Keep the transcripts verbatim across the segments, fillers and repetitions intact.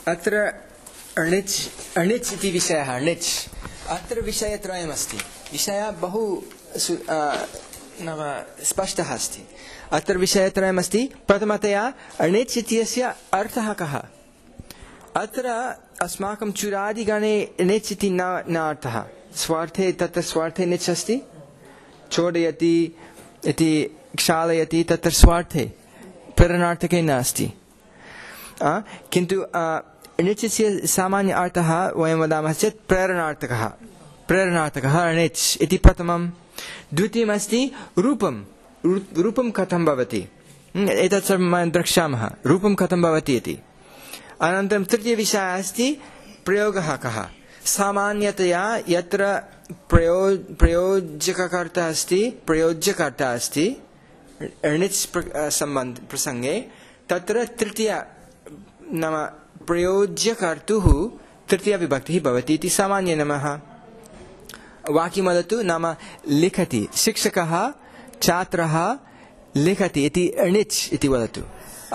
अत्र अणिच् अणिच् इति विषयः अणिच् अत्र विषयत्रयमस्ति विषयः बहु नाम स्पष्टः अस्ति अत्र विषयत्रयमस्ति प्रथमतया अणिच् इत्यस्य अर्थः कः अत्र अस्माकं चुरादिगणे णिच् इति न न अर्थः स्वार्थे तत्र स्वार्थे णिच् अस्ति चोदयति इति क्षालयति तत्र स्वार्थे प्रेरणार्थके नास्ति किन्तु णिच् इत्यस्य सामान्य अर्थः वयं वदामः चेत् प्रेरणार्थकः प्रेरणार्थकः णिच् इति प्रथमं द्वितीयमस्ति रूपं रूपं कथं भवति एतत् सर्वं वयं द्रक्ष्यामः रूपं कथं भवति इति अनन्तरं तृतीयविषयः अस्ति प्रयोगः कः सामान्यतया यत्र प्रयो प्रयोजककर्ता अस्ति प्रयोज्यकर्ता अस्ति णिच् सम्बन्ध प्रसङ्गे तत्र तृतीय नाम प्रयोज्यकर्तुः तृतीयविभक्तिः भवति इति सामान्यनियमः वाक्यं वदतु नाम लिखति शिक्षकः छात्रः लिखति इति णिच् इति वदतु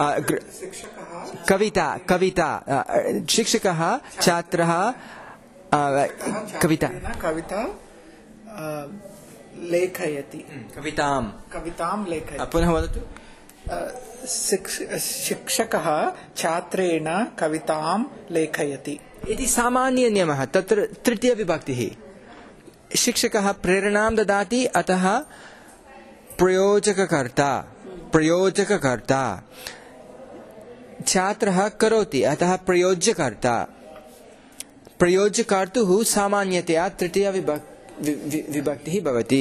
कविता कविता शिक्षकः छात्रः कविता कविता लेखयति कवितां कवितां लेखयति पुनः वदतु शिक्षकः छात्रेण कवितां लेखयति इति सामान्यनियमः तत्र तृतीयविभक्तिः शिक्षकः प्रेरणां ददाति अतः प्रयोजककर्ता प्रयोजककर्ता छात्रः करोति अतः प्रयोज्यकर्ता प्रयोज्यकर्तुः सामान्यतया तृतीय विभक्तिः भवति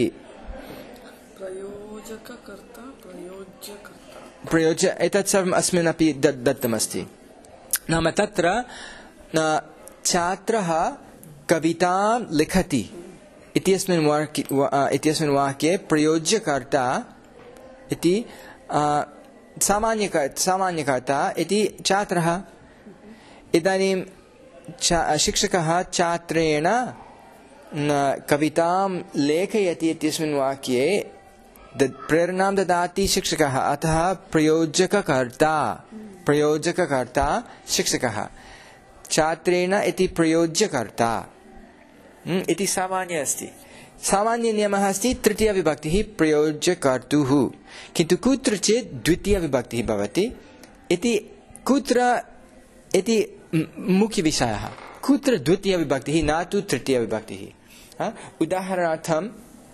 प्रयोजककर्ता प्रयोज्यकर्ता प्रयोज्य एतत् सर्वम् अस्मिन् अपि दत्तमस्ति नाम तत्र छात्रः कवितां लिखति इत्यस्मिन् इत्यस्मिन् वाक्ये प्रयोज्यकर्ता इति सामान्य सामान्यकर्ता इति छात्रः इदानीं शिक्षकः छात्रेण कवितां लेखयति इत्यस्मिन् वाक्ये प्रेरणां ददाति शिक्षकः अतः प्रयोजककर्ता प्रयोजककर्ता शिक्षकः छात्रेण इति प्रयोज्यकर्ता इति सामान्य अस्ति सामान्यनियमः अस्ति तृतीयविभक्तिः प्रयोज्यकर्तुः किन्तु कुत्रचित् द्वितीयविभक्तिः भवति इति कुत्र इति मुख्यविषयः कुत्र द्वितीयविभक्तिः न तु तृतीयविभक्तिः उदाहरणार्थं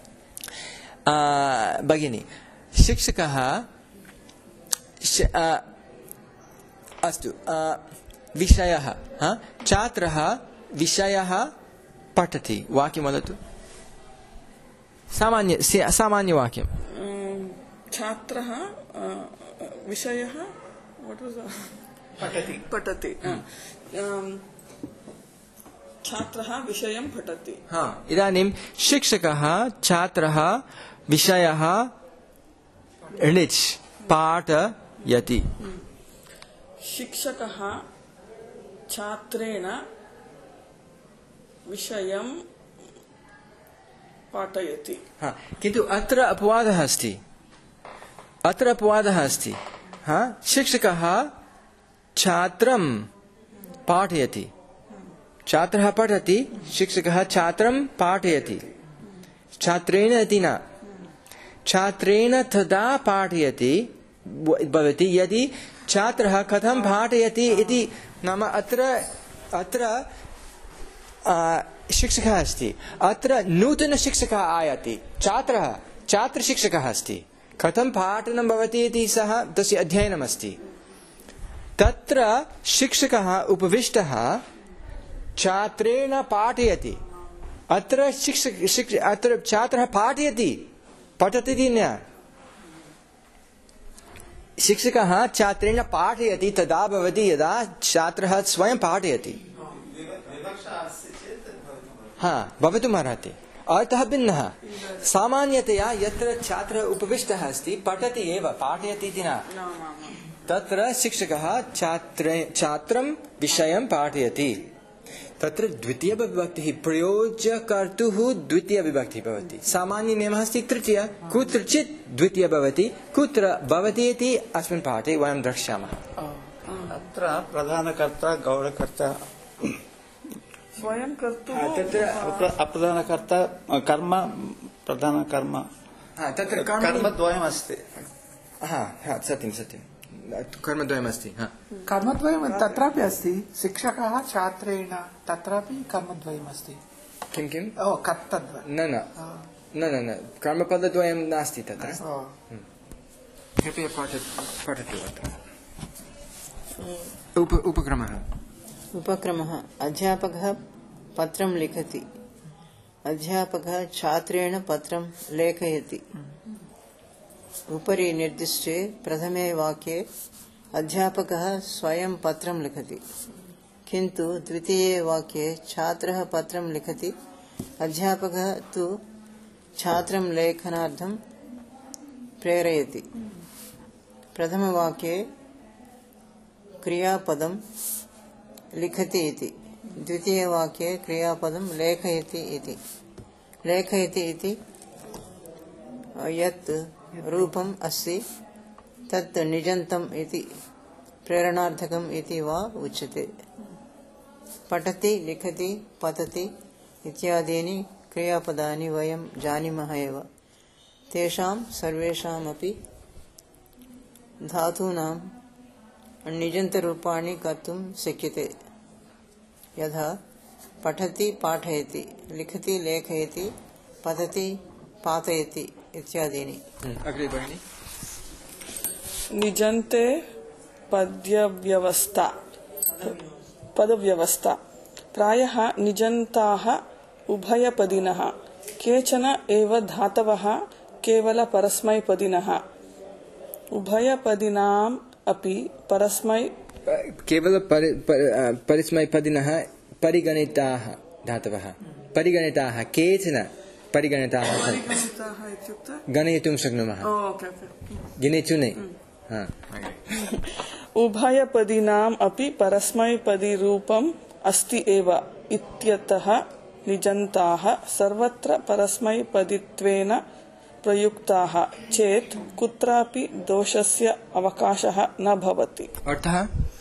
भगिनी शिक्षकः अस्तु विषयः छात्रः विषयः पठति वाक्यं वदतु सामान्य सामान्यवाक्यं छात्रः विषयः पठति पठति छात्रः विषयं पठति हा इदानीं शिक्षकः छात्रः विषयः णिच् पाठयति शिक्षकः छात्रेण विषयं पाठयति हा किन्तु अत्र अपवादः अस्ति अत्र अपवादः अस्ति हा शिक्षकः छात्रं पाठयति छात्रः पठति शिक्षकः छात्रं पाठयति छात्रेण इति न छात्रेण तदा पाठयति भवति यदि छात्रः कथं पाठयति इति नाम अत्र अत्र शिक्षकः अस्ति अत्र नूतनशिक्षकः आयाति छात्रः छात्रशिक्षकः अस्ति कथं पाठनं भवति इति सः तस्य अध्ययनमस्ति तत्र शिक्षकः उपविष्टः छात्रेण पाठयति अत्र शिक्षक शिक्ष अत्र छात्रः पाठयति पठति इति न शिक्षकः छात्रेण पाठयति तदा भवति यदा छात्रः स्वयं पाठयति हाँ भवितुम् अर्हति अर्थः भिन्नः सामान्यतया यत्र छात्रः उपविष्टः अस्ति पठति एव पाठयति इति न तत्र शिक्षकः छात्रे छात्रं विषयं पाठयति तत्र द्वितीयविभक्तिः प्रयोज्यकर्तुः द्वितीयविभक्तिः भवति सामान्यनियमः अस्ति तृतीय कुत्रचित् द्वितीय भवति कुत्र भवति इति अस्मिन् पाठे वयं द्रक्ष्यामः तत्र प्रधानकर्ता गौरकर्ता स्वयं कर्तुः तत्र अप्रधानकर्ता कर्म प्रधानकर्म तत्र कर्मद्वयमस्ति सत्यं सत्यं कर्मद्वयमस्ति कर्मद्वयं तत्रापि अस्ति शिक्षकः छात्रेण तत्रापि कर्मद्वयमस्ति किं किं ओ कर्तद्वयं न न न न न कर्मपदद्वयं नास्ति तत्र कृपया पठतु अत्र उपक्रमः उपक्रमः अध्यापकः पत्रं लिखति अध्यापकः छात्रेण पत्रं लेखयति उपरि निर्दिष्टे प्रथमे वाक्ये अध्यापकः स्वयं पत्रं लिखति किन्तु द्वितीये वाक्ये छात्रः पत्रं लिखति अध्यापकः तु छात्रं लेखनार्थं प्रेरयति प्रथमवाक्ये क्रियापदं लिखति इति द्वितीयवाक्ये क्रियापदं लेखयति इति लेखयति इति यत् रूपम् अस्ति तत् निजन्तम् इति प्रेरणार्थकम् इति वा उच्यते पठति लिखति पतति इत्यादीनि क्रियापदानि वयं जानीमः एव तेषां सर्वेषामपि धातूनां निजन्तरूपाणि कर्तुं शक्यते यथा पठति पाठयति लिखति लेखयति पतति पातयति इत्यादीनि अग्रे भगिनि निजन्ते पद्यव्यवस्था पदव्यवस्था प्रायः निजन्ताः उभयपदिनः केचन एव धातवः केवलपरस्मैपदिनः उभयपदिनाम् अपि परस्मै केवल परस्मैपदिनः परिगणिताः धातवः परिगणिताः केचन परिगणिताः गणयितुं शक्नुमः गिनेचु नै उभयपदिनाम् अपि परस्मैपदिरूपम् अस्ति एव इत्यतः निजन्ताः सर्वत्र परस्मैपदित्वेन प्रयुक्ताः चेत् कुत्रापि दोषस्य अवकाशः न भवति अर्थः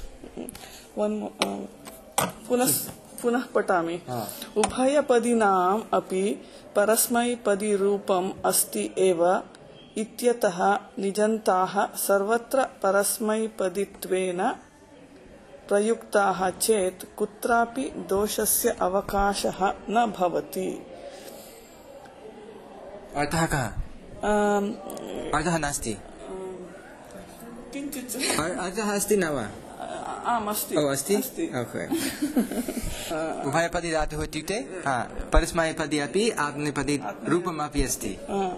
पुनः पुनः पठामि उभयपदिनाम् अपि परस्मैपदिरूपम् अस्ति एव इत्यतः निजन्ताः सर्वत्र परस्मैपदित्वेन प्रयुक्ताः चेत् कुत्रापि दोषस्य अवकाशः न भवति अर्थः कः अर्थः नास्ति किञ्चित् अर्थः अस्ति न वा आम् अस्ति अस्ति उभयपदी धातुः इत्युक्ते परस्मैपदी अपि आत्मनेपदी रूपम् अपि अस्ति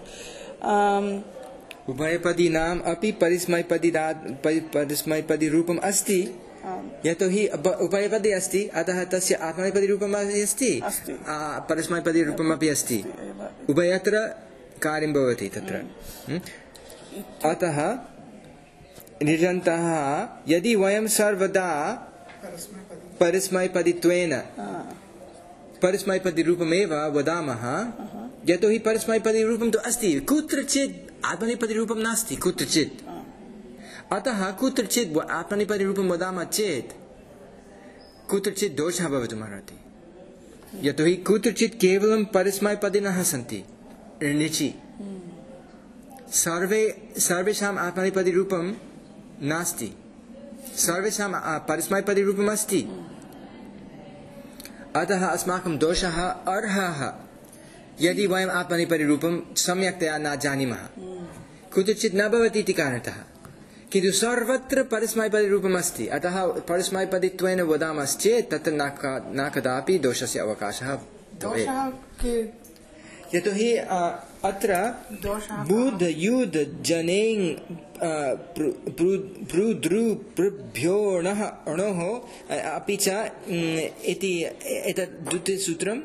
उभयपदीनाम् अपि परस्मैपदी परस्मैपदी रूपम् अस्ति यतोहि उभयपदी अस्ति अतः तस्य आत्मनेपदी रूपम् अस्ति परस्मैपदी रूपम् अपि अस्ति उभयत्र कार्यं भवति तत्र अतः निजन्तः यदि वयं सर्वदा परस्मैपदित्वेन परस्मैपदिरूपमेव वदामः यतोहि परस्मैपदिरूपं तु अस्ति कुत्रचित् आत्मनेपदिरूपं नास्ति कुत्रचित् अतः कुत्रचित् आत्मनेपदिरूपं वदामः चेत् कुत्रचित् दोषः भवितुमर्हति यतोहि कुत्रचित् केवलं परस्मैपदिनः सन्ति णिचि सर्वे सर्वेषाम् आत्मनेपदिरूपं नास्ति सर्वेषां परस्मैपदिरूपम् अस्ति अतः अस्माकं दोषः अर्हः यदि वयम् आत्मनेपदिरूपं सम्यक्तया न जानीमः कुत्रचित् न भवति इति कारणतः किन्तु सर्वत्र परस्मैपदिरूपम् अस्ति अतः परस्मैपदित्वेन वदामश्चेत् तत्र न कदापि दोषस्य अवकाशः भवेत् यतोहि अत्र बुध युध जनेङ् पृद्रु पृभ्योणः अणोः अपि च इति एतत् द्वितीयसूत्रं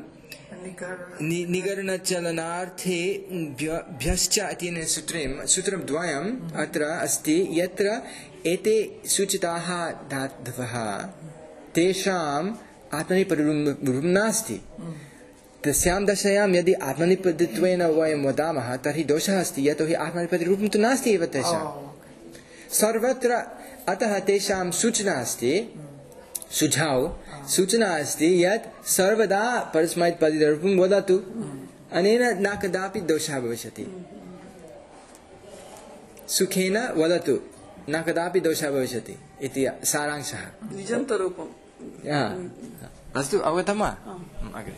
निगरणचलनार्थे भ्यश्च इत्यनेन सूत्रेण सूत्रद्वयम् अत्र अस्ति यत्र एते सूचिताः धातवः तेषाम् आत्मनेपदिरूपं नास्ति तस्यां दशायां यदि आत्मनेपदित्वेन वयं वदामः तर्हि दोषः अस्ति यतोहि आत्मनेपदिरूपं तु नास्ति एव तेषां सर्वत्र अतः तेषां सूचना अस्ति सुझाव सूचना अस्ति यत् सर्वदा परस्मैपदिरूपं वदतु अनेन न कदापि दोषः भविष्यति सुखेन वदतु न कदापि दोषः भविष्यति इति सारांशः निजन्तरूपम् अस्तु अवगतं वा अग्रे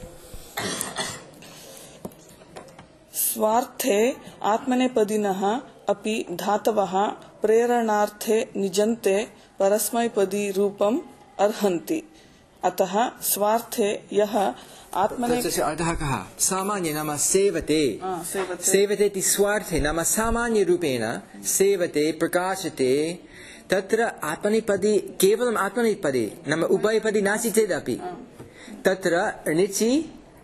स्वार्थे आत्मनेपदिनः अपि धातवः प्रेरणार्थे निजन्ते परस्मैपदी रूपम् अर्हन्ति अतः स्वार्थे यः आत्मने तस्य अर्थः कः सामान्य नाम सेवते सेवते इति स्वार्थे नाम सामान्य रूपेण सेवते प्रकाशते तत्र आत्मनेपदी केवलम् आत्मनेपदी नाम उभयपदी नास्ति चेदपि तत्र णिचि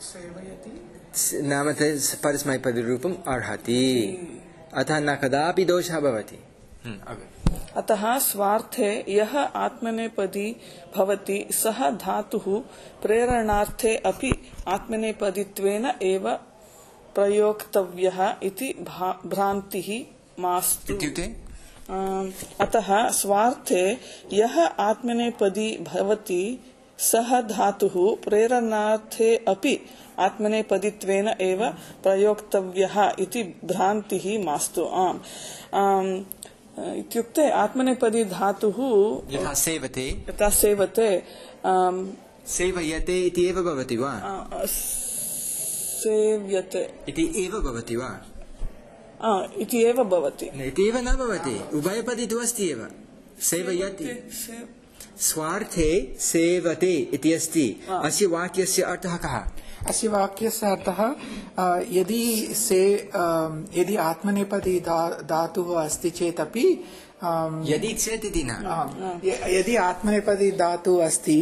नाम परस्मैपदरूपम् अर्हति अतः न कदापि दोषः भवति अतः स्वार्थे यः आत्मनेपदी भवति सः धातुः प्रेरणार्थे अपि आत्मनेपदित्वेन एव प्रयोक्तव्यः इति भ्रान्तिः मास्तु अतः स्वार्थे यः आत्मनेपदी भवति सः धातुः प्रेरणार्थे अपि आत्मनेपदित्वेन एव प्रयोक्तव्यः इति भ्रान्तिः मास्तु आम् इत्युक्ते आत्मनेपदी धातुः यथा सेवते यथा सेवते सेवयते इति एव भवति वा सेव्यते इति एव भवति वा इति एव भवति इति एव न भवति उभयपदी तु अस्ति एव सेवयति स्वार्थे सेवते इति अस्ति अस्य वाक्यस्य अर्थः कः अस्य वाक्यस्य अर्थः यदि से यदि आत्मनेपदी धातुः अस्ति चेदपि यदि चेत् इति न यदि आत्मनेपदी धातुः अस्ति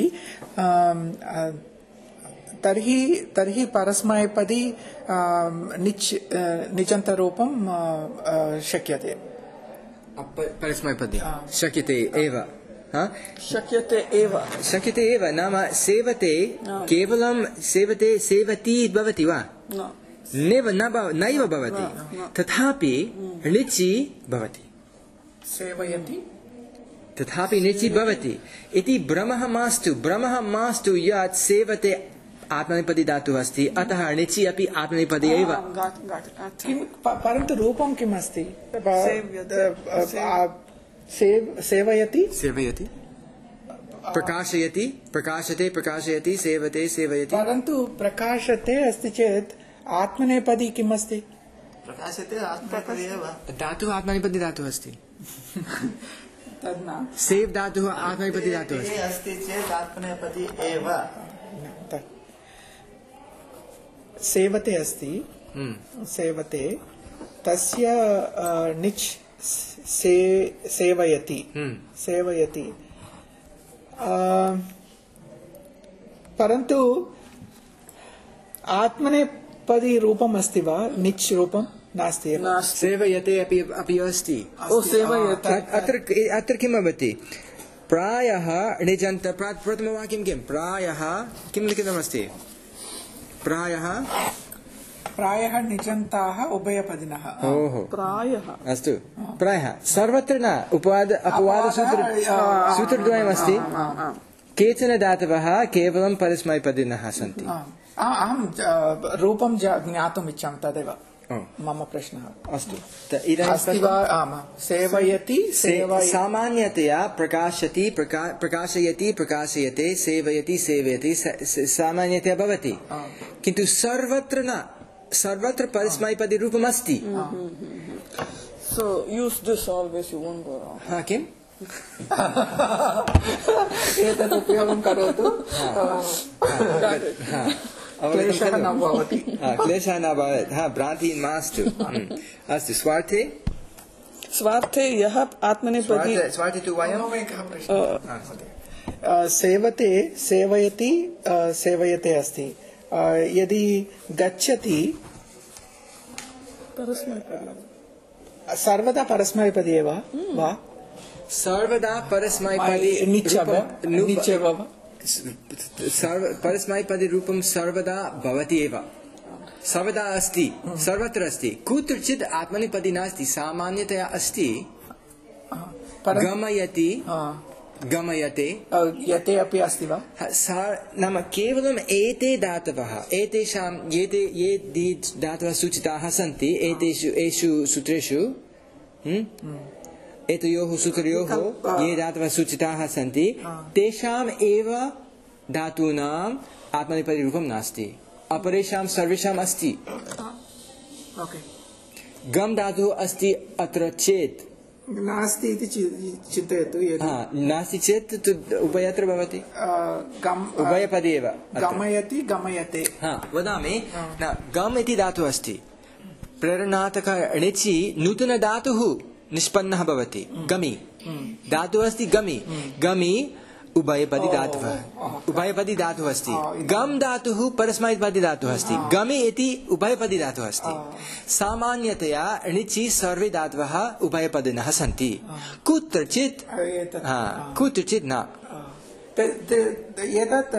तर्हि तर्हि परस्मैपदी निच् निजन्तरूपं शक्यते परस्मैपदी शक्यते एव शक्यते एव शक्यते एव नाम सेवते केवलं सेवते सेवती भवति वा नैव नैव भवति तथापि णिचि भवति सेवयति तथापि णिचि भवति इति भ्रमः मास्तु भ्रमः मास्तु यत् सेवते आत्मनेपदी धातुः अस्ति अतः णिचि अपि आत्मनेपदी एव परन्तु रूपं किम् अस्ति सेवयति सेवयति प्रकाशयति प्रकाशते प्रकाशयति सेवते सेवयति परन्तु प्रकाशते अस्ति चेत् आत्मनेपदी किम् अस्ति प्रकाशते आत्मनेपदी एव धातुः आत्मनेपदी धातुः अस्ति तद् न सेव् धातुः आत्मनेपदी धातुः अस्ति अस्ति चेत् आत्मनेपदी एव सेवते अस्ति सेवते तस्य निच् से सेवयति सेवयति परन्तु आत्मनेपदी रूपम् अस्ति वा निच् रूपं नास्ति एव सेवयते अपि अपि अस्ति अत्र अत्र किं भवति प्रायः णिजन्त प्रथमवाक्यं किं प्रायः किं लिखितमस्ति प्रायः प्रायः निजन्ताः उभयपदिनः ओहो प्रायः अस्तु प्रायः सर्वत्र न उपवाद अपवादसूत्र सूत्रद्वयमस्ति केचन धातवः केवलं परस्मैपदिनः सन्ति अहं रूपं ज्ञातुम् इच्छामि तदेव मम प्रश्नः अस्तु अस्ति वा सेवयति सामान्यतया प्रकाशति प्रकाशयति प्रकाशयते सेवयति सेवयति सामान्यतया भवति किन्तु सर्वत्र न सर्वत्र परस्मैपदी रूपम् अस्ति so use this always you won't go wrong हा किम् एतत् उपयोगं करोतु क्लेशः न भवति क्लेशः न भवेत् हा भ्रान्तिः मास्तु अस्तु स्वार्थे स्वार्थे यः आत्मनेपदी स्वार्थे तु वयं सेवते सेवयति सेवयते अस्ति यदि गच्छति सर्वदा परस्मैपदी एव वा सर्वदा परस्मैपदी परस्मैपदी रूपं सर्वदा भवति एव सर्वदा अस्ति सर्वत्र अस्ति कुत्रचित् आत्मनेपदी नास्ति सामान्यतया अस्ति गमयति गमयते यते अपि अस्ति वा? सा नाम केवलम् एते धातवः एतेषां ये ते ये धातवः सूचिताः सन्ति एतेषु एषु सूत्रेषु एतयोः सूत्रयोः ये धातवः सूचिताः सन्ति तेषाम् एव धातूनाम् आत्मनेपदीरूपं नास्ति अपरेषां सर्वेषाम् अस्ति। गम धातुः अस्ति अत्र चेत् नास्ति इति चिन्तयतु। नास्ति चेत् उभयत्र भवति उभयपदे एव गमयति गमयते। वदामि न गम इति धातुः अस्ति प्रेरणार्थक णिचि नूतन धातुः निष्पन्नः भवति गमि धातुः अस्ति गमि गमि उभयपदी धातुः उभयपदी धातुः अस्ति गम धातुः परस्मैपदी धातुः अस्ति गमि इति उभयपदी धातुः अस्ति। सामान्यतया णिचि सर्वे धातवः उभयपदिनः सन्ति कुत्रचित् कुत्रचित् न। एतत्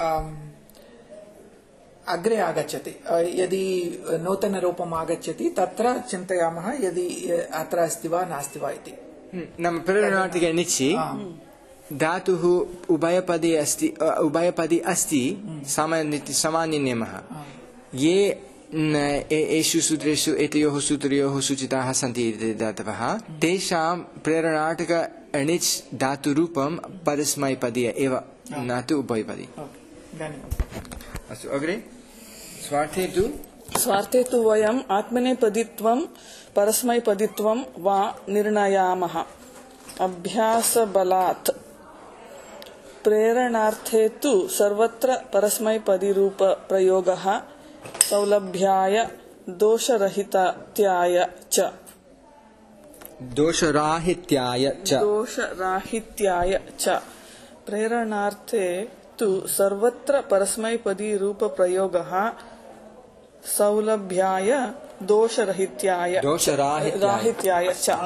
अग्रे आगच्छति यदि नूतनरूपम् आगच्छति तत्र चिन्तयामः यदि अत्र अस्ति वा नास्ति वा इति। नाम प्रेरणार्थिके णिचि धातुः उभयपदी अस्ति उभयपदी अस्ति सामान्य सामान्य नियमः ये एषु सूत्रेषु एतयोः सूत्रयोः सूचिताः सन्ति धातवः तेषां प्रेरणार्थक णिच् धातुरूपं परस्मैपदी एव न तु उभयपदी। अस्तु अग्रे स्वार्थे तु स्वार्थे तु वयम् आत्मनेपदित्वं परस्मैपदित्वं वा निर्णयामः अभ्यासबलात्। प्रेरणार्थे तु सर्वत्र परस्मैपदीरूप प्रयोगः सौलभ्याय दोषरहिताय च दोषराहित्याय च दोषराहित्याय च प्रेरणार्थे तु सर्वत्र परस्मैपदीरूप प्रयोगः सौलभ्याय दोषरहित्याय दोषराहित्याय च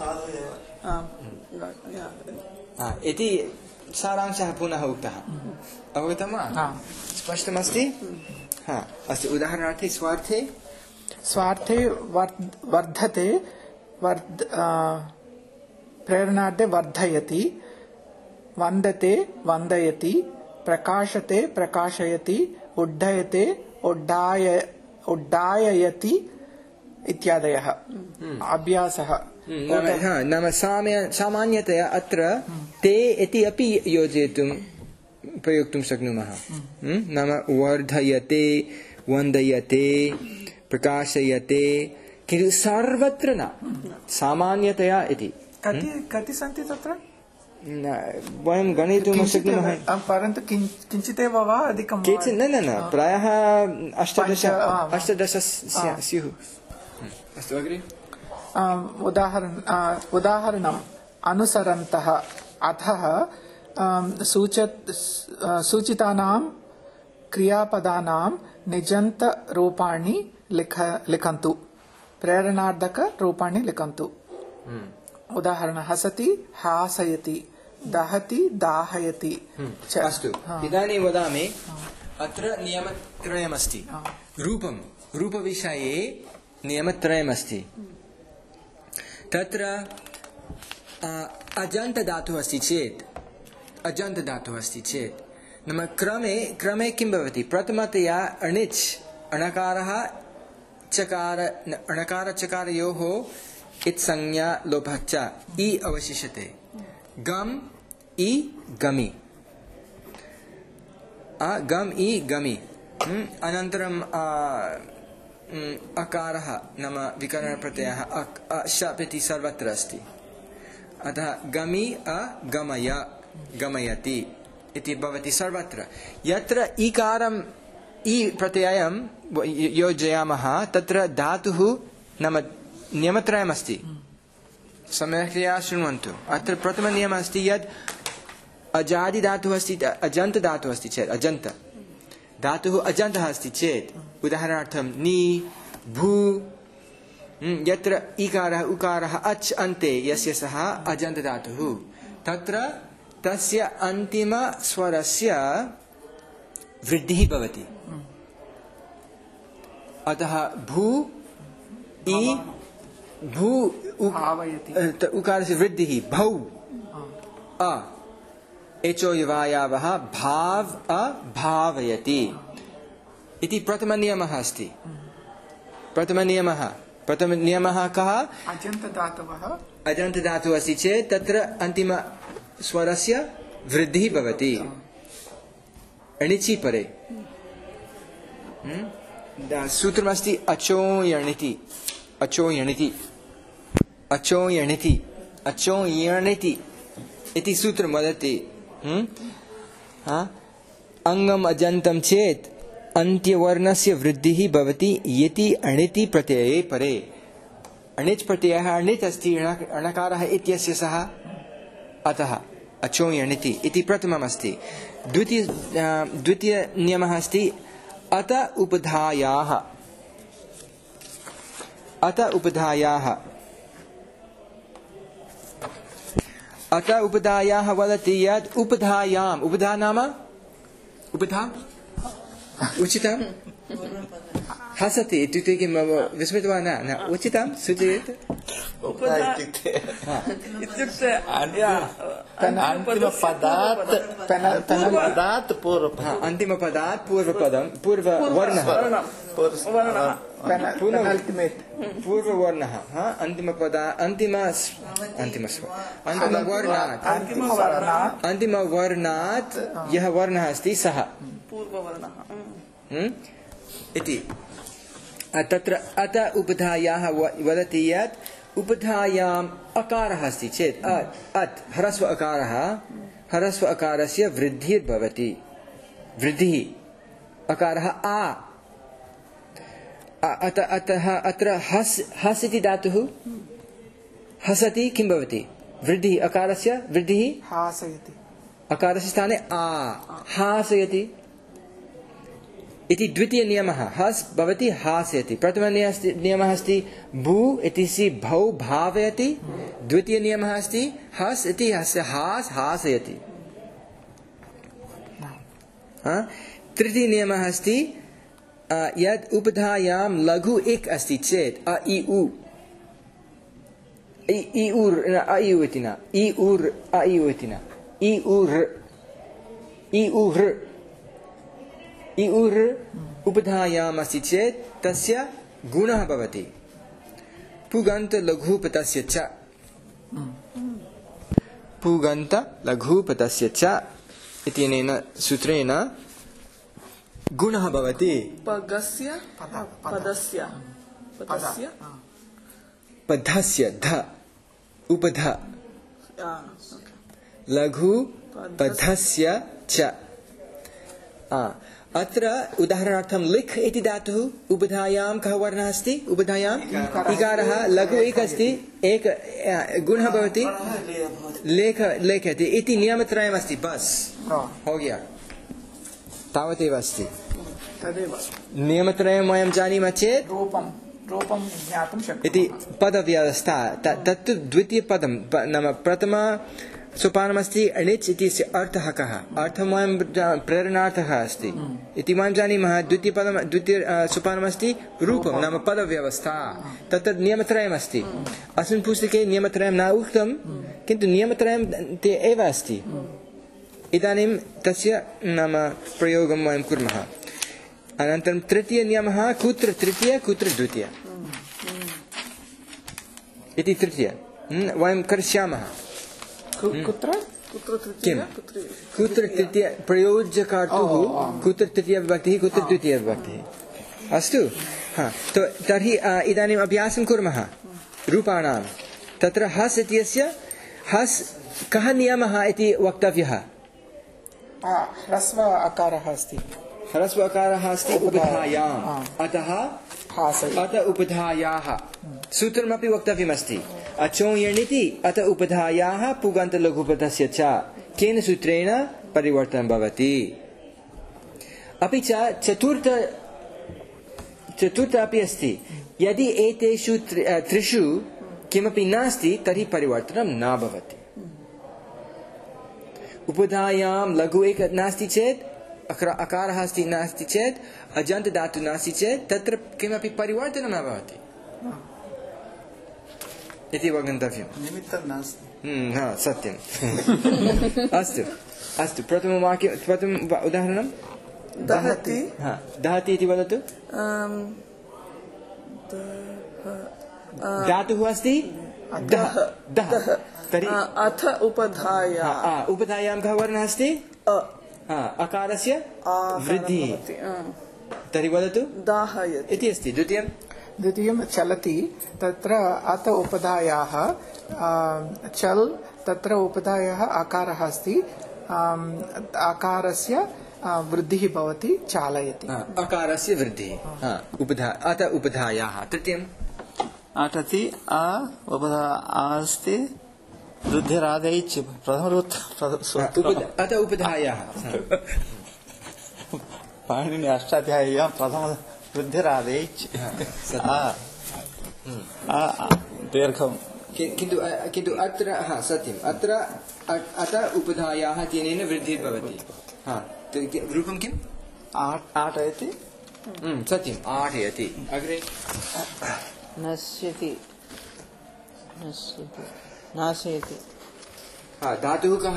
इति सारांशः पुनः उक्तः अवगतं वा? स्पष्टमस्ति? अस्तु उदाहरणार्थे स्वार्थे स्वार्थे वर्धते वर्ध प्रेरणार्थे वर्धयति वन्दते वन्दयति प्रकाशते प्रकाशयति उड्डयते उड्डाय उड्डाययति इत्यादयः अभ्यासः। नाम सामान्यतया अत्र ते इति अपि योजयितुं प्रयोक्तुं शक्नुमः। नाम वर्धयते वन्दयते प्रकाशयते किन्तु सर्वत्र न सामान्यतया इति। कति कति सन्ति तत्र वयं गणयितुं शक्नुमः परन्तु किञ्चिदेव वा अधिकं केचन न न प्रायः अष्टादश अष्टादश स्युः। अस्तु अग्रे उदाहरण उदाहरणम् अनुसरन्तः अतः सूचत सूचितानां क्रियापदानां निजन्तरूपाणि लिख लिखन्तु प्रेरणार्थकरूपाणि लिखन्तु। उदाहरण हसति हासयति दहति दाहयति च। अस्तु इदानीं वदामि अत्र नियमत्रयमस्ति रूपं रूपविषये नियमत्रयमस्ति तत्र अजन्त धातुः अस्ति चेत् अजन्त धातुः अस्ति चेत् नाम क्रमे क्रमे किं भवति प्रथमतया अणिच् अणकारः चकार अणकार चकारयोः इत्संज्ञा लोपः च इ अवशिष्यते गम इ गमि गम इ गमि अनन्तरं अकारः नाम विकरणप्रत्ययः शप् इति सर्वत्र अस्ति अतः गमि अगमय गमयति इति भवति सर्वत्र। यत्र इकारम् इ प्रत्ययं योजयामः तत्र धातुः नाम नियमत्रयमस्ति सम्यक्तया शृण्वन्तु। अत्र प्रथमनियमः अस्ति यत् अजादि धातुः अस्ति अजन्त धातुः अस्ति चेत् अजन्त धातुः अजन्तः अस्ति चेत् उदाहरणार्थं नि भू यत्र इकारः उकारः अच् अन्ते यस्य सः अजन्त धातुः तत्र तस्य अन्तिम स्वरस्य वृद्धिः भवति। अतः भू इ भू उकारस्य वृद्धिः भौ अ एचो यवायावः भाव अभावयति इति प्रथमनियमः अस्ति। प्रथमनियमः प्रथमनियमः कः? अजन्तधातवः अजन्तधातुः अस्ति चेत् तत्र अन्तिमस्वरस्य वृद्धिः भवति अणिचि परे। सूत्रमस्ति अचो यणिति अचो यणिति अचो यणिति अचो यणिति इति सूत्रं वदति। अङ्गम् अजन्तं चेत् अन्त्यवर्णस्य वृद्धिः भवति यति अणिति प्रत्यये परे। अणिच् प्रत्ययः अणित् अस्ति अणकारः इत्यस्य सः, अतः अचो यणिति इति प्रथमम् अस्ति। द्वितीय द्वितीय नियमः अस्ति अत उपधायाः। अत उपधायाः अत उपधायाः वदति यत् उपधायाम्, उपधा नाम उपधा उचितं हसति इत्युक्ते किं विस्मृतवान्? न न उचितं सूचयेत्। इत्युक्ते अन्तिमपदात् पूर्वपदम् अन्तिमपदात् पूर्वपदं पूर्ववर्णः पूर्ववर्णः अन्तिमपदा अन्तिम अन्तिमस्व अन्तिमवर्णात् अन्तिमवर्णात् यः वर्णः अस्ति सः पूर्ववर्णः इति। तत्र अत उपधायाः वदति यत् उपधायाम् अकारः अस्ति चेत् अत् ह्रस्व अकारः ह्रस्व अकारस्य वृद्धिर्भवति। वृद्धिः अकारः आ अत अतः अत्र हस् हस् इति धातुः हसति किं भवति? वृद्धिः अकारस्य वृद्धिः हासयति। अकारस्य स्थाने आ हासयति इति द्वितीय नियमः। हस् भवति हासयति। प्रथम नियमः अस्ति भू इति सि भौ भावयति। द्वितीय नियमः अस्ति हस् इति हस्य हास् हासयति। तृतीय नियमः अस्ति यद् उपधायां लघु इक् अस्ति चेत् अ इ उ इ उर् अ इ उ इति न इ उर् अ इ उ इति न इ उर् इ उर् इ उर् उपधायाम् अस्ति चेत् तस्य गुणः भवति पुगन्त लघुपतस्य च पुगन्त लघुपतस्य च इत्यनेन सूत्रेण गुणः भवति पगस्य पदस्य पदस्य पदस्य ध उपध लघु पदस्य च। अत्र उदाहरणार्थं लिख् इति धातुः उपधायां कः वर्णः अस्ति? उपधायाम् इकारः लघु एक अस्ति, एक गुणः भवति लेख लेखति इति नियमत्रयम् अस्ति। बस हो गया, तावदेव अस्ति। तदेव नियमत्रयं वयं जानीमः चेत् रूपं रूपं ज्ञातुं शक्नुमः इति पदव्यवस्था। तत्तु द्वितीयपदं नाम प्रथम सोपानमस्ति अणिच् इत्यस्य अर्थः कः? अर्थं वयं प्रेरणार्थः अस्ति इति वयं जानीमः। द्वितीयपदं द्वितीय सोपानमस्ति रूपं नाम पदव्यवस्था। तत्र नियमत्रयमस्ति। अस्मिन् पुस्तके नियमत्रयं न उक्तं, किन्तु नियमत्रयं ते एव अस्ति। इदानीं तस्य नाम प्रयोगं वयं कुर्मः। अनन्तरं तृतीय नियमः कुत्र तृतीय कुत्र द्वितीय इति तृतीय वयं करिष्यामः। कुत्र किं कुत्र तृतीय प्रयोज्यकर्तुः कुत्र तृतीय विभक्तिः कुत्र द्वितीय विभक्तिः। अस्तु, हा, तो तर्हि इदानीम् अभ्यासं कुर्मः रूपाणां। तत्र हस् इत्यस्य हस् कः नियमः इति वक्तव्यः। ह्रस्व अकारः अस्ति ह्रस्व अकारः अस्ति उपधायाम्, अतः अत उपधायाः सूत्रमपि वक्तव्यमस्ति। अचो यणिति अत उपधायाः पुगन्त लघुपदस्य च केन सूत्रेण परिवर्तनं भवति। अपि च चतुर्थ चतुर्थ अपि अस्ति। यदि एतेषु त्रिषु किमपि नास्ति तर्हि परिवर्तनं न भवति। उपधायां लघु एक नास्ति चेत्, अकारः अस्ति नास्ति चेत्, अजन्त धातु नास्ति चेत् तत्र किमपि परिवर्तनं न भवति इति अवगन्तव्यम्। निमित्तं नास्ति। हा सत्यम् अस्तु अस्तु प्रथमं वाक्यं प्रथमम् उदाहरणं दहति हा दहति इति वदतु धातुः अस्ति दह दह तर्हि अथ उपधाया उपधायां कः वर्णः अस्ति अकारस्य वृद्धिः तर्हि वदतु दाहयति इति अस्ति द्वितीयं द्वितीयं चलति तत्र अत उपधायाः चल तत्र उपधायाः आकारः अस्ति आकारस्य वृद्धिः भवति चालयति अकारस्य वृद्धिः उपधा अत उपधायाः तृतीयम् अटति अ उपधा अस्ति वृद्धिरादैच् प्रथमरूत् अत उपधायाः पाणिनि अष्टाध्याय्यां प्रथम वृद्धिरादैच् दीर्घं किन्तु किन्तु अत्र हा सत्यम् अत्र अत उपधायाः तेनेन वृद्धिर्भवति हा रूपं किम् आटयति सत्यम् आटयति अग्रे नश्यति नश्यति नाशयति हा धातुः कः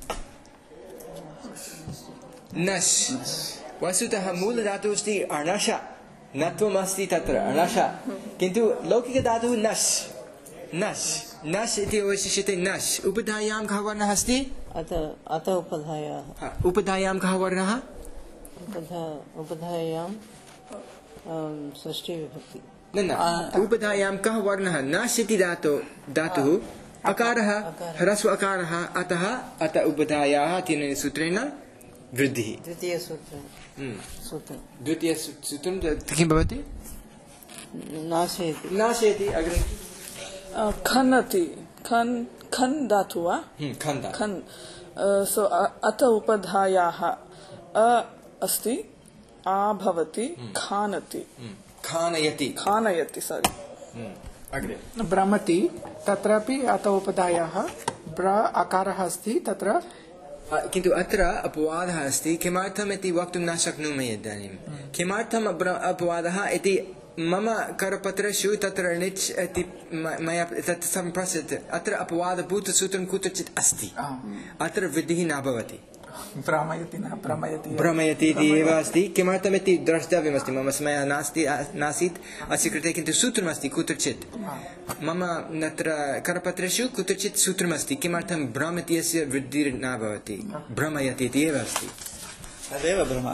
नश् वस्तुतः मूलधातुः अस्ति अणश नत्वम् अस्ति तत्र अणश किन्तु लौकिकधातुः नश् नश् नश् इति अवशिष्यते नश् उपधायां कः वर्णः अस्ति अत अत उपधायाः उपधायां कः वर्णः उपधा उपधायां षष्ठी विभक्ति न न उपधायां कः वर्णः नश् इति धातु धातुः अकारः ह्रस्व अकारः अतः अत उपधायाः तेन सूत्रेण वृद्धिः द्वितीयसूत्रं सूत्रं द्वितीयसूत्रं किं भवति नाशयति नाशयति अग्रे खनति खन खन धातु वा खन खन सो अत उपधायाः अ अस्ति आ भवति खानति खानयति खानयति सारी अग्रे भ्रमति तत्रापि अत उपधायाः ब्र आकारः अस्ति तत्र किन्तु अत्र अपवादः अस्ति किमर्थम् इति वक्तुं न शक्नोमि इदानीं किमर्थम् अपवादः इति मम करपत्रेषु तत्र णिच् इति मया तत् सम्प्रसारित अत्र अपवादभूतसूत्रं कुत्रचित् अस्ति अत्र वृद्धिः न भवति भ्रमयति न भ्रमयति भ्रमयति इति एव अस्ति किमर्थमिति द्रष्टव्यमस्ति मम समयः नास्ति नासीत् अस्य कृते किन्तु सूत्रमस्ति कुत्रचित् मम अत्र करपत्रेषु कुत्रचित् सूत्रमस्ति किमर्थं भ्रम इत्यस्य वृद्धिर्न भवति भ्रमयति इति एव अस्ति तदेव भ्रम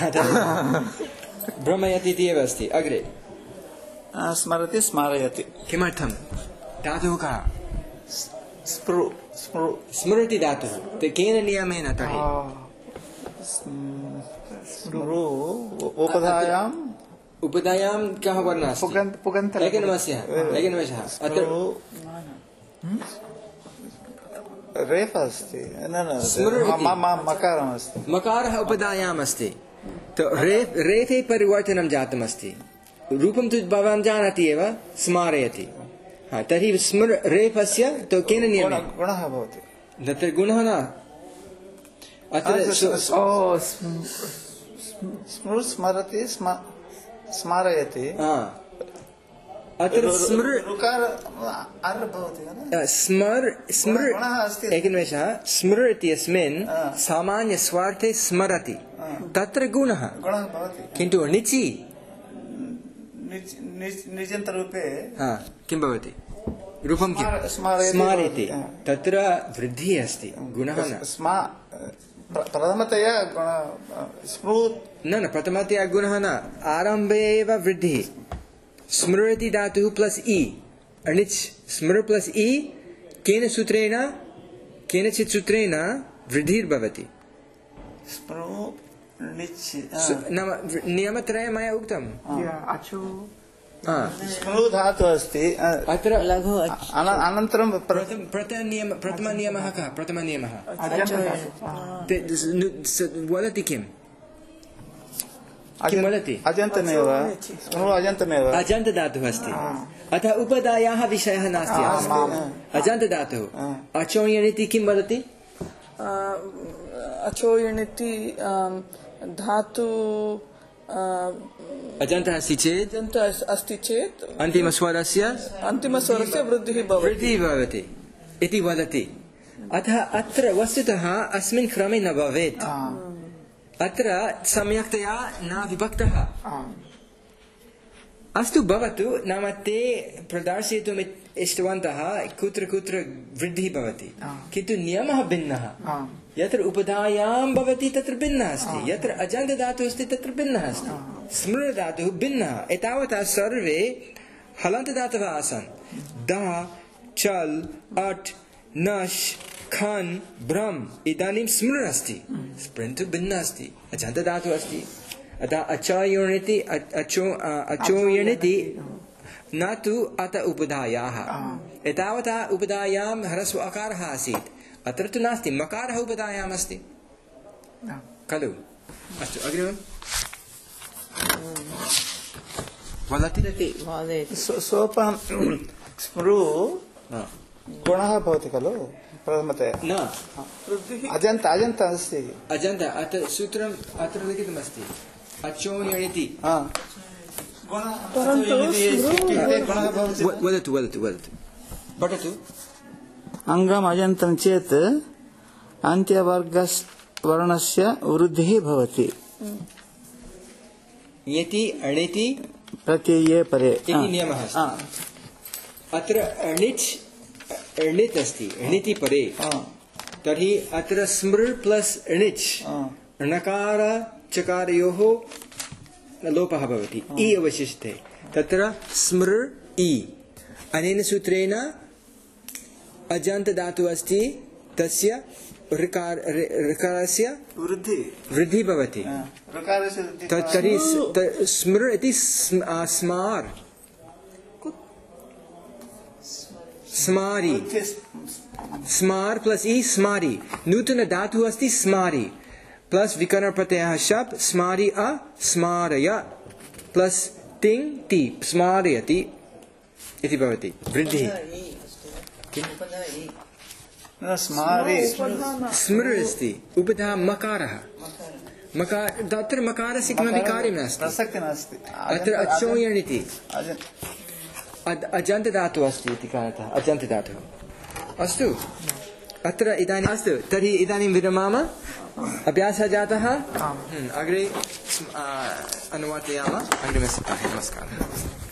भ्रमयति इति एव अस्ति अग्रे स्मरति स्मारयति किमर्थं धातुः कः स्मृ स्मृ स्मृति धातुः केन नियमेन तर्हि स्मृ उपधायाम् उपधायां कः वर्णः अस्ति पुगन्त एकनिमेषः एकनिमेषः अत्र रेफ अस्ति न न स्मृति मकारम् अस्ति मकारः उपधायाम् अस्ति तो रेफ रेफे परिवर्तनं जातमस्ति रूपं तु भवान् जानाति एव स्मारयति हा तर्हि स्मृ रेफस्य तो केन नियमेन गुणः भवति तत्र गुणः न अत्र स्मृ स्मरति स्मारयति अत्र स्मृ स्मर् स्मृ एकनिमेषः स्मृ इत्यस्मिन् सामान्यस्वार्थे स्मरति तत्र गुणः किन्तु णिचि निजन्तरूपे किं भवति रूपं किं स्मारयति तत्र वृद्धिः अस्ति गुणः न प्रथमतया न न प्रथमतया गुणः न आरम्भे एव वृद्धिः स्मृति धातुः प्लस् इ अणिच् स्मृ प्लस् इ केन सूत्रेण केनचित् सूत्रेण वृद्धिर्भवति नाम नियमत्रयं मया उक्तम् स्मृ धातुः अस्ति अत्र लघु अनन्तरं प्रथमनियमः प्रथमनियमः कः प्रथमनियमः वदति किम् किं वदति अजन्तमेव स्मृ अजन्तमेव अजन्तधातुः अस्ति अतः उपधायाः विषयः नास्ति अजन्तधातुः अचोयणिति किं वदति अचोयणिति धातु अजन्तः अस्ति चेत् अजन्तः अस्ति चेत् अन्तिमस्वरस्य अन्तिमस्वरस्य वृद्धिः भवति वृद्धिः भवति इति वदति। अतः अत्र वस्तुतः अस्मिन् क्रमे न भवेत्। अत्र सम्यक्तया न विभक्तः। अस्तु भवतु, नाम ते प्रदर्शयितुम् इष्टवन्तः कुत्र कुत्र वृद्धिः भवति, किन्तु नियमः भिन्नः। यत्र उपधायां भवति तत्र भिन्नः अस्ति, यत्र अजन्तधातुः अस्ति तत्र भिन्नः अस्ति, स्मृतधातुः भिन्नः। एतावता सर्वे हलन्तधातवः आसन्। दा, चल्, अट्, नश्, खन्, भ्रम् इदानीं स्मृ अस्ति, परन्तु भिन्नः अस्ति, अजन्तधातुः अस्ति। अतः अचोयणिति अचो अचोयणिति न तु अत उपधायाः। एतावता उपधायां ह्रस्व अकारः आसीत्, अत्र तु नास्ति, मकारः उपधायाम् अस्ति खलु। अस्तु अग्रिमम् वदति। सोपान स्मृ गुणः भवति खलु प्रथमतया। न अजन्त अजन्त अस्ति। अजन्त अत्र सूत्रम् अत्र लिखितमस्ति अचोयणिति। वदतु वदतु वदतु पठतु। अङ्गम् अजन्तं चेत् अन्त्यवर्गवर्णस्य वृद्धिः भवति। यति अणिति प्रत्यये परे इति नियमः अस्ति। अत्र अणिच् अणित् अस्ति, अणिति परे, तर्हि अत्र स्मृ प्लस् अणिच् णकार चकारयोः लोपः भवति, इ अवशिष्टे, तत्र स्मृ इ। अनेन सूत्रेण अजन्तधातुः अस्ति, तस्य ऋकार ऋकारस्य वृद्धि वृद्धिः भवति। तर्हि स्मृ इति स्मार् स्मारि, स्मार् प्लस् इ स्मारि। नूतन धातुः अस्ति स्मारि प्लस् विकर्ण प्रत्ययः शप् स्मारि अ स्मारय प्लस् तिङ् ति स्मारयति इति भवति वृद्धिः। स्मृ अस्ति उपधा मकारः, मकार तत्र मकारस्य किमपि कार्यं नास्ति, अत्र अचोयणिति अजन्तधातुः अस्ति इति कारणतः अजन्तधातुः। अस्तु अत्र इदानीम् अस्तु तर्हि इदानीं विरमाम, अभ्यासः जातः, अग्रे अनुवादयामः अग्रिमसप्ताहे। नमस्कारः।